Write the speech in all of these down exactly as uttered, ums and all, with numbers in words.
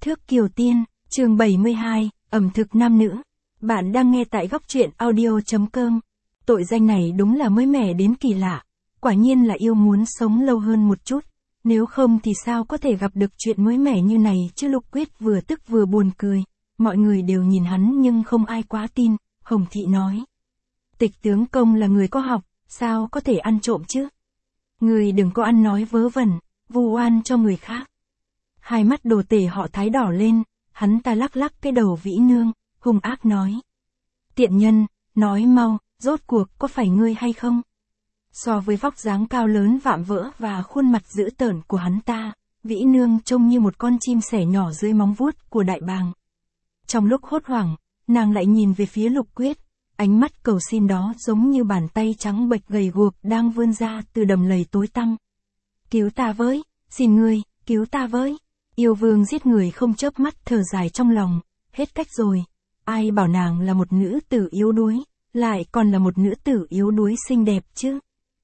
Thước Kiều Tiên, chương bảy mươi hai, ẩm thực nam nữ. Bạn đang nghe tại góc truyện audio.com. Tội danh này đúng là mới mẻ đến kỳ lạ. Quả nhiên là yêu muốn sống lâu hơn một chút. Nếu không thì sao có thể gặp được chuyện mới mẻ như này chứ. Lục Quyết vừa tức vừa buồn cười. Mọi người đều nhìn hắn nhưng không ai quá tin. Hồng Thị nói. Tịch tướng công là người có học, sao có thể ăn trộm chứ? Người đừng có ăn nói vớ vẩn, vu oan cho người khác. Hai mắt Đồ Tể họ Thái đỏ lên, hắn ta lắc lắc cái đầu Vĩ Nương, hung ác nói. Tiện nhân, nói mau, rốt cuộc có phải ngươi hay không? So với vóc dáng cao lớn vạm vỡ và khuôn mặt dữ tợn của hắn ta, Vĩ Nương trông như một con chim sẻ nhỏ dưới móng vuốt của đại bàng. Trong lúc hốt hoảng, nàng lại nhìn về phía Lục Quyết, ánh mắt cầu xin đó giống như bàn tay trắng bệch gầy guộc đang vươn ra từ đầm lầy tối tăm. Cứu ta với, xin ngươi, cứu ta với. Yêu vương giết người không chớp mắt thở dài trong lòng, hết cách rồi. Ai bảo nàng là một nữ tử yếu đuối, lại còn là một nữ tử yếu đuối xinh đẹp chứ.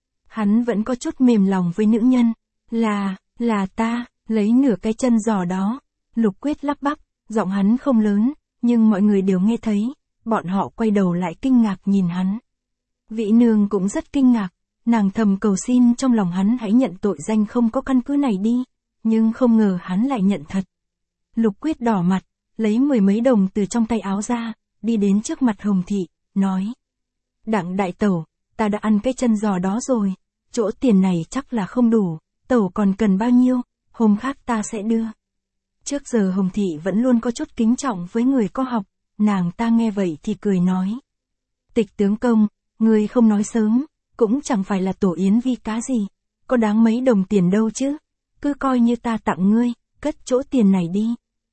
Hắn vẫn có chút mềm lòng với nữ nhân, là, là ta, lấy nửa cái chân giò đó. Lục Quyết lắp bắp, giọng hắn không lớn, nhưng mọi người đều nghe thấy, bọn họ quay đầu lại kinh ngạc nhìn hắn. Vĩ Nương cũng rất kinh ngạc, nàng thầm cầu xin trong lòng hắn hãy nhận tội danh không có căn cứ này đi. Nhưng không ngờ hắn lại nhận thật. Lục Quyết đỏ mặt, lấy mười mấy đồng từ trong tay áo ra, đi đến trước mặt Hồng Thị, nói. Đặng đại tẩu, ta đã ăn cái chân giò đó rồi, chỗ tiền này chắc là không đủ, tẩu còn cần bao nhiêu, hôm khác ta sẽ đưa. Trước giờ Hồng Thị vẫn luôn có chút kính trọng với người có học, nàng ta nghe vậy thì cười nói. Tịch tướng công, người không nói sớm, cũng chẳng phải là tổ yến vi cá gì, có đáng mấy đồng tiền đâu chứ. Cứ coi như ta tặng ngươi, cất chỗ tiền này đi.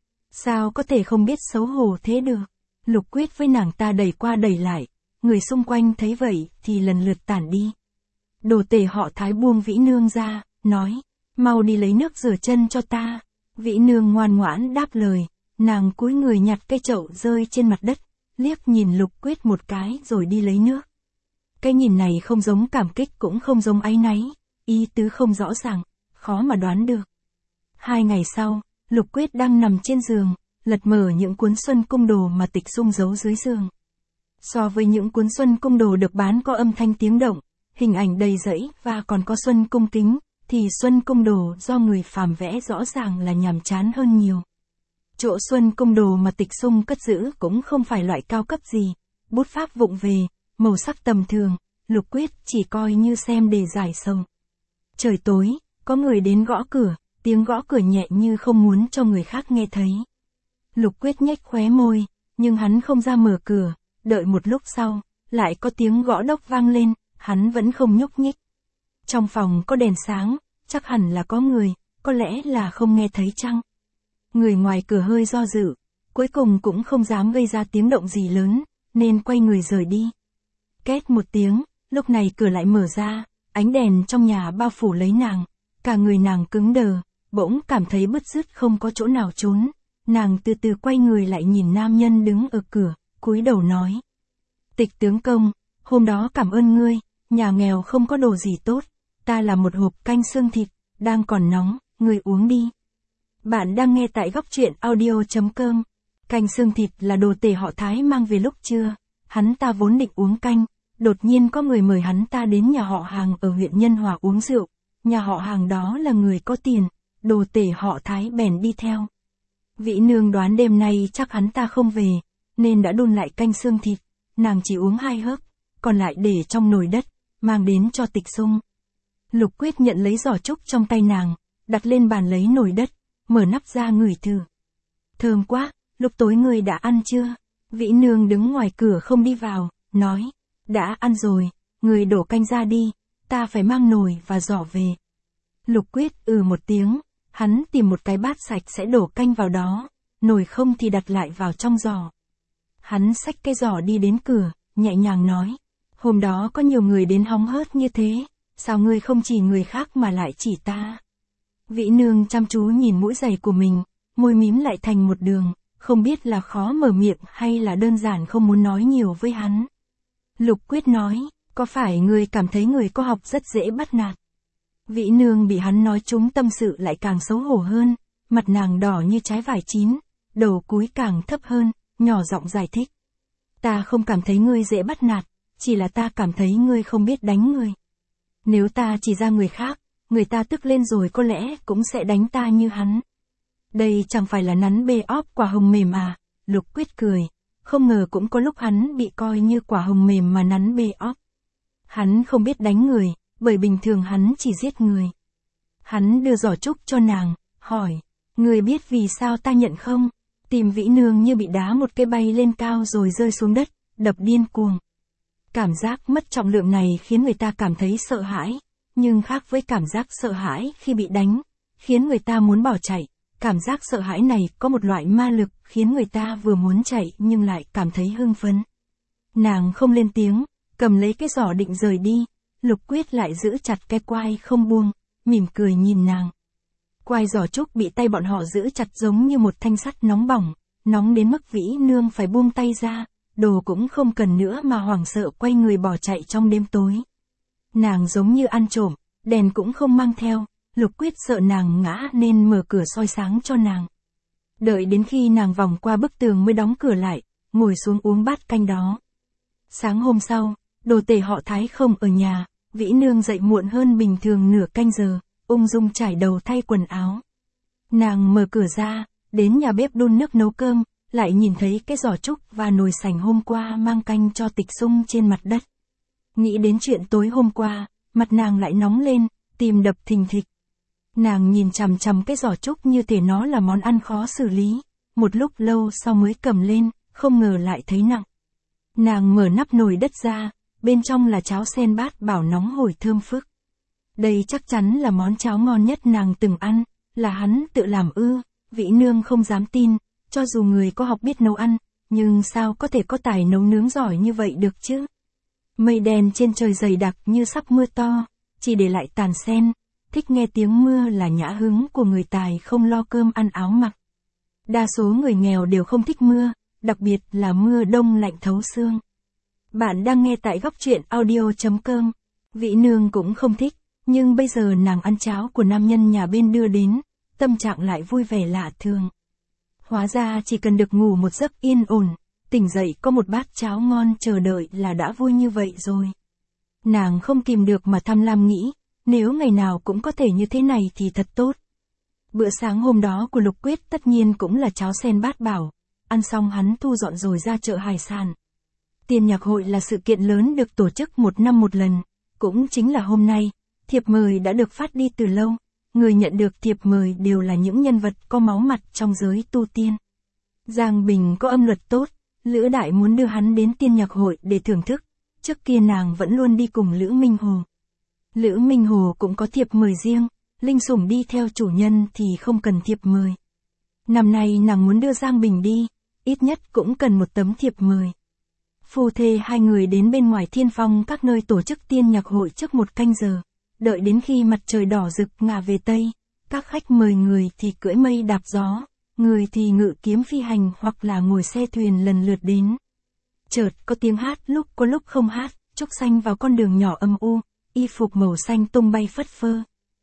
Sao có thể không biết xấu hổ thế được? Lục Quyết với nàng ta đẩy qua đẩy lại, người xung quanh thấy vậy thì lần lượt tản đi. Đồ Tể họ Thái buông Vĩ Nương ra, nói, mau đi lấy nước rửa chân cho ta. Vĩ Nương ngoan ngoãn đáp lời, nàng cúi người nhặt cái chậu rơi trên mặt đất, liếc nhìn Lục Quyết một cái rồi đi lấy nước. Cái nhìn này không giống cảm kích cũng không giống áy náy, ý tứ không rõ ràng. Khó mà đoán được. Hai ngày sau, Lục Quyết đang nằm trên giường, lật mở những cuốn Xuân Cung Đồ mà Tịch Xung giấu dưới giường. So với những cuốn Xuân Cung Đồ được bán có âm thanh tiếng động, hình ảnh đầy rẫy và còn có Xuân Cung Kính, thì Xuân Cung Đồ do người phàm vẽ rõ ràng là nhàm chán hơn nhiều. Chỗ Xuân Cung Đồ mà Tịch Xung cất giữ cũng không phải loại cao cấp gì, bút pháp vụng về, màu sắc tầm thường, Lục Quyết chỉ coi như xem để giải sầu. Trời tối. Có người đến gõ cửa, tiếng gõ cửa nhẹ như không muốn cho người khác nghe thấy. Lục Quyết nhếch khóe môi, nhưng hắn không ra mở cửa, đợi một lúc sau, lại có tiếng gõ đốc vang lên, hắn vẫn không nhúc nhích. Trong phòng có đèn sáng, chắc hẳn là có người, có lẽ là không nghe thấy chăng? Người ngoài cửa hơi do dự, cuối cùng cũng không dám gây ra tiếng động gì lớn, nên quay người rời đi. Két một tiếng, lúc này cửa lại mở ra, ánh đèn trong nhà bao phủ lấy nàng. Cả người nàng cứng đờ, bỗng cảm thấy bứt rứt không có chỗ nào trốn. Nàng từ từ quay người lại nhìn nam nhân đứng ở cửa, cúi đầu nói. Tịch tướng công, hôm đó cảm ơn ngươi, nhà nghèo không có đồ gì tốt, ta làm một hộp canh xương thịt, đang còn nóng, ngươi uống đi. Bạn đang nghe tại góc truyện audio.com. Canh xương thịt là Đồ Tể họ Thái mang về lúc trưa, hắn ta vốn định uống canh, đột nhiên có người mời hắn ta đến nhà họ Hàng ở huyện Nhân Hòa uống rượu. Nhà họ Hàng đó là người có tiền, Đồ Tể họ Thái bèn đi theo. Vĩ Nương đoán đêm nay chắc hắn ta không về, nên đã đun lại canh xương thịt, nàng chỉ uống hai hớp, còn lại để trong nồi đất, mang đến cho Tịch Xung. Lục Quyết nhận lấy giỏ trúc trong tay nàng, đặt lên bàn lấy nồi đất, mở nắp ra ngửi thử. Thơm quá, lúc tối ngươi đã ăn chưa? Vĩ Nương đứng ngoài cửa không đi vào, nói, đã ăn rồi, ngươi đổ canh ra đi. Ta phải mang nồi và giỏ về. Lục Quyết ừ một tiếng, hắn tìm một cái bát sạch sẽ đổ canh vào đó, nồi không thì đặt lại vào trong giỏ. Hắn xách cái giỏ đi đến cửa, nhẹ nhàng nói, hôm đó có nhiều người đến hóng hớt như thế, sao ngươi không chỉ người khác mà lại chỉ ta? Vĩ Nương chăm chú nhìn mũi giày của mình, môi mím lại thành một đường, không biết là khó mở miệng hay là đơn giản không muốn nói nhiều với hắn. Lục Quyết nói, có phải người cảm thấy người có học rất dễ bắt nạt? Vĩ Nương bị hắn nói trúng tâm sự lại càng xấu hổ hơn, mặt nàng đỏ như trái vải chín, đầu cúi càng thấp hơn, nhỏ giọng giải thích. Ta không cảm thấy ngươi dễ bắt nạt, chỉ là ta cảm thấy ngươi không biết đánh người. Nếu ta chỉ ra người khác, người ta tức lên rồi có lẽ cũng sẽ đánh ta như hắn. Đây chẳng phải là nắn bê óp quả hồng mềm à, Lục Quyết cười, không ngờ cũng có lúc hắn bị coi như quả hồng mềm mà nắn bê óp. Hắn không biết đánh người, bởi bình thường hắn chỉ giết người. Hắn đưa giỏ trúc cho nàng, hỏi, người biết vì sao ta nhận không? Tim Vĩ Nương như bị đá một cái bay lên cao rồi rơi xuống đất, đập điên cuồng. Cảm giác mất trọng lượng này khiến người ta cảm thấy sợ hãi, nhưng khác với cảm giác sợ hãi khi bị đánh, khiến người ta muốn bỏ chạy. Cảm giác sợ hãi này có một loại ma lực khiến người ta vừa muốn chạy nhưng lại cảm thấy hưng phấn. Nàng không lên tiếng, cầm lấy cái giỏ định rời đi, Lục Quyết lại giữ chặt cái quai không buông, mỉm cười nhìn nàng. Quai giỏ trúc bị tay bọn họ giữ chặt giống như một thanh sắt nóng bỏng, nóng đến mức Vĩ Nương phải buông tay ra, đồ cũng không cần nữa mà hoảng sợ quay người bỏ chạy trong đêm tối. Nàng giống như ăn trộm, đèn cũng không mang theo, Lục Quyết sợ nàng ngã nên mở cửa soi sáng cho nàng. Đợi đến khi nàng vòng qua bức tường mới đóng cửa lại, ngồi xuống uống bát canh đó. Sáng hôm sau, Đồ Tể họ Thái không ở nhà, Vĩ Nương dậy muộn hơn bình thường nửa canh giờ, ung dung trải đầu thay quần áo. Nàng mở cửa ra, đến nhà bếp đun nước nấu cơm, lại nhìn thấy cái giỏ trúc và nồi sành hôm qua mang canh cho Tịch Xung trên mặt đất. Nghĩ đến chuyện tối hôm qua, mặt nàng lại nóng lên, tim đập thình thịch. Nàng nhìn chằm chằm cái giỏ trúc như thể nó là món ăn khó xử lý, một lúc lâu sau mới cầm lên, không ngờ lại thấy nặng. Nàng mở nắp nồi đất ra, bên trong là cháo sen bát bảo nóng hổi thơm phức. Đây chắc chắn là món cháo ngon nhất nàng từng ăn, là hắn tự làm ư, Vĩ Nương không dám tin, cho dù người có học biết nấu ăn, nhưng sao có thể có tài nấu nướng giỏi như vậy được chứ? Mây đen trên trời dày đặc như sắp mưa to, chỉ để lại tàn sen, thích nghe tiếng mưa là nhã hứng của người tài không lo cơm ăn áo mặc. Đa số người nghèo đều không thích mưa, đặc biệt là mưa đông lạnh thấu xương. Bạn đang nghe tại góc truyện audio chấm com. Vĩ Nương cũng không thích, nhưng bây giờ nàng ăn cháo của nam nhân nhà bên đưa đến, tâm trạng lại vui vẻ lạ thường. Hóa ra chỉ cần được ngủ một giấc yên ổn, tỉnh dậy có một bát cháo ngon chờ đợi là đã vui như vậy rồi. Nàng không kìm được mà tham lam nghĩ, nếu ngày nào cũng có thể như thế này thì thật tốt. Bữa sáng hôm đó của Lục Quyết tất nhiên cũng là cháo sen bát bảo, ăn xong hắn thu dọn rồi ra chợ hải sản. Tiên nhạc hội là sự kiện lớn được tổ chức một năm một lần, cũng chính là hôm nay, thiệp mời đã được phát đi từ lâu, người nhận được thiệp mời đều là những nhân vật có máu mặt trong giới tu tiên. Giang Bình có âm luật tốt, Lữ Đại muốn đưa hắn đến tiên nhạc hội để thưởng thức, trước kia nàng vẫn luôn đi cùng Lữ Minh Hồ. Lữ Minh Hồ cũng có thiệp mời riêng, linh sủng đi theo chủ nhân thì không cần thiệp mời. Năm nay nàng muốn đưa Giang Bình đi, ít nhất cũng cần một tấm thiệp mời. Phu thê hai người đến bên ngoài Thiên Phong các nơi tổ chức tiên nhạc hội trước một canh giờ, đợi đến khi mặt trời đỏ rực ngả về Tây, các khách mời người thì cưỡi mây đạp gió, người thì ngự kiếm phi hành hoặc là ngồi xe thuyền lần lượt đến. Chợt có tiếng hát lúc có lúc không hát, trúc xanh vào con đường nhỏ âm u, y phục màu xanh tung bay phất phơ.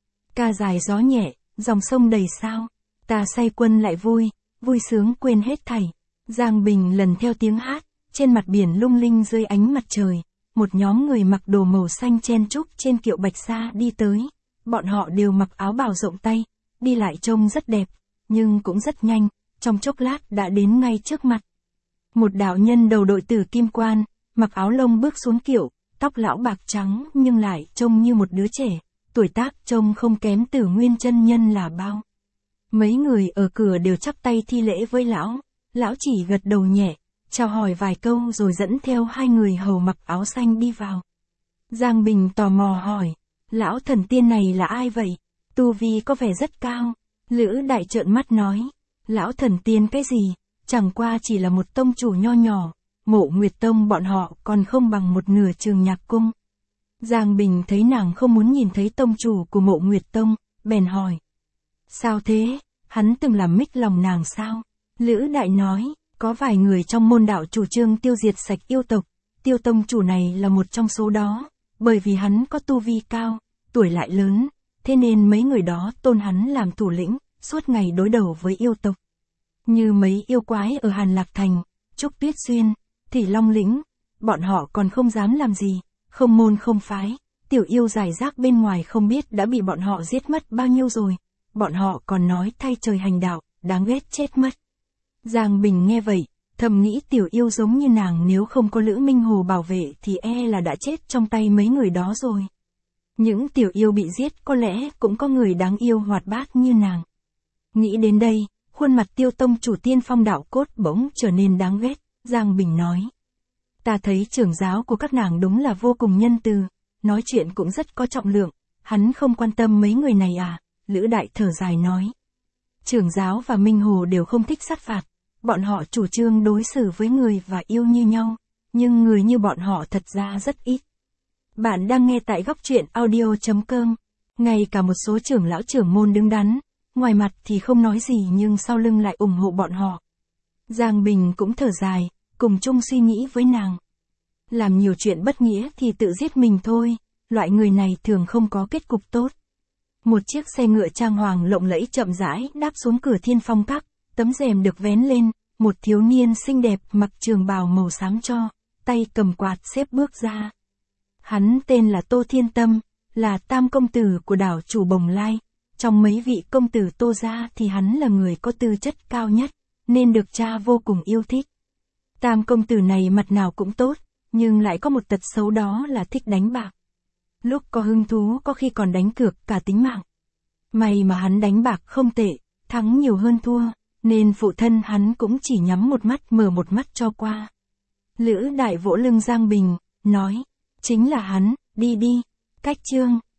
Ca dài gió nhẹ, dòng sông đầy sao, ta say quân lại vui, vui sướng quên hết thảy. Giang Bình lần theo tiếng hát, trên mặt biển lung linh dưới ánh mặt trời, một nhóm người mặc đồ màu xanh chen chúc trên kiệu bạch sa đi tới. Bọn họ đều mặc áo bào rộng tay, đi lại trông rất đẹp, nhưng cũng rất nhanh, trong chốc lát đã đến ngay trước mặt. Một đạo nhân đầu đội tử kim quan, mặc áo lông bước xuống kiệu, tóc lão bạc trắng nhưng lại trông như một đứa trẻ, tuổi tác trông không kém Tử Nguyên chân nhân là bao. Mấy người ở cửa đều chắp tay thi lễ với lão, lão chỉ gật đầu nhẹ, chào hỏi vài câu rồi dẫn theo hai người hầu mặc áo xanh đi vào. Giang Bình tò mò hỏi, lão thần tiên này là ai vậy? Tu vi có vẻ rất cao. Lữ Đại trợn mắt nói, lão thần tiên cái gì, chẳng qua chỉ là một tông chủ nho nhỏ, Mộ Nguyệt Tông bọn họ còn không bằng một nửa Trường Nhạc Cung. Giang Bình thấy nàng không muốn nhìn thấy tông chủ của Mộ Nguyệt Tông, bèn hỏi. Sao thế, hắn từng làm mích lòng nàng sao? Lữ Đại nói, có vài người trong môn đạo chủ trương tiêu diệt sạch yêu tộc, Tiêu tông chủ này là một trong số đó, bởi vì hắn có tu vi cao, tuổi lại lớn, thế nên mấy người đó tôn hắn làm thủ lĩnh, suốt ngày đối đầu với yêu tộc. Như mấy yêu quái ở Hàn Lạc Thành, Trúc Tuyết Xuyên, Thị Long Lĩnh, bọn họ còn không dám làm gì, không môn không phái, tiểu yêu giải rác bên ngoài không biết đã bị bọn họ giết mất bao nhiêu rồi, bọn họ còn nói thay trời hành đạo, đáng ghét chết mất. Giang Bình nghe vậy, thầm nghĩ tiểu yêu giống như nàng nếu không có Lữ Minh Hồ bảo vệ thì e là đã chết trong tay mấy người đó rồi. Những tiểu yêu bị giết có lẽ cũng có người đáng yêu hoạt bát như nàng. Nghĩ đến đây, khuôn mặt Tiêu tông chủ Tiên Phong đạo cốt bỗng trở nên đáng ghét, Giang Bình nói. Ta thấy trưởng giáo của các nàng đúng là vô cùng nhân từ, nói chuyện cũng rất có trọng lượng, hắn không quan tâm mấy người này à, Lữ Đại thở dài nói. Trưởng giáo và Minh Hồ đều không thích sát phạt, bọn họ chủ trương đối xử với người và yêu như nhau, nhưng người như bọn họ thật ra rất ít. Bạn đang nghe tại góc truyện audio chấm com, ngay cả một số trưởng lão trưởng môn đứng đắn, ngoài mặt thì không nói gì nhưng sau lưng lại ủng hộ bọn họ. Giang Bình cũng thở dài, cùng chung suy nghĩ với nàng. Làm nhiều chuyện bất nghĩa thì tự giết mình thôi, loại người này thường không có kết cục tốt. Một chiếc xe ngựa trang hoàng lộng lẫy chậm rãi đáp xuống cửa Thiên Phong Các, tấm rèm được vén lên, một thiếu niên xinh đẹp mặc trường bào màu xám cho, tay cầm quạt xếp bước ra. Hắn tên là Tô Thiên Tâm, là tam công tử của đảo chủ Bồng Lai. Trong mấy vị công tử Tô gia thì hắn là người có tư chất cao nhất, nên được cha vô cùng yêu thích. Tam công tử này mặt nào cũng tốt, nhưng lại có một tật xấu đó là thích đánh bạc. Lúc có hứng thú có khi còn đánh cược cả tính mạng. May mà hắn đánh bạc không tệ, thắng nhiều hơn thua, nên phụ thân hắn cũng chỉ nhắm một mắt mở một mắt cho qua. Lữ Đại vỗ lưng Giang Bình, nói, chính là hắn, đi đi, cách chương.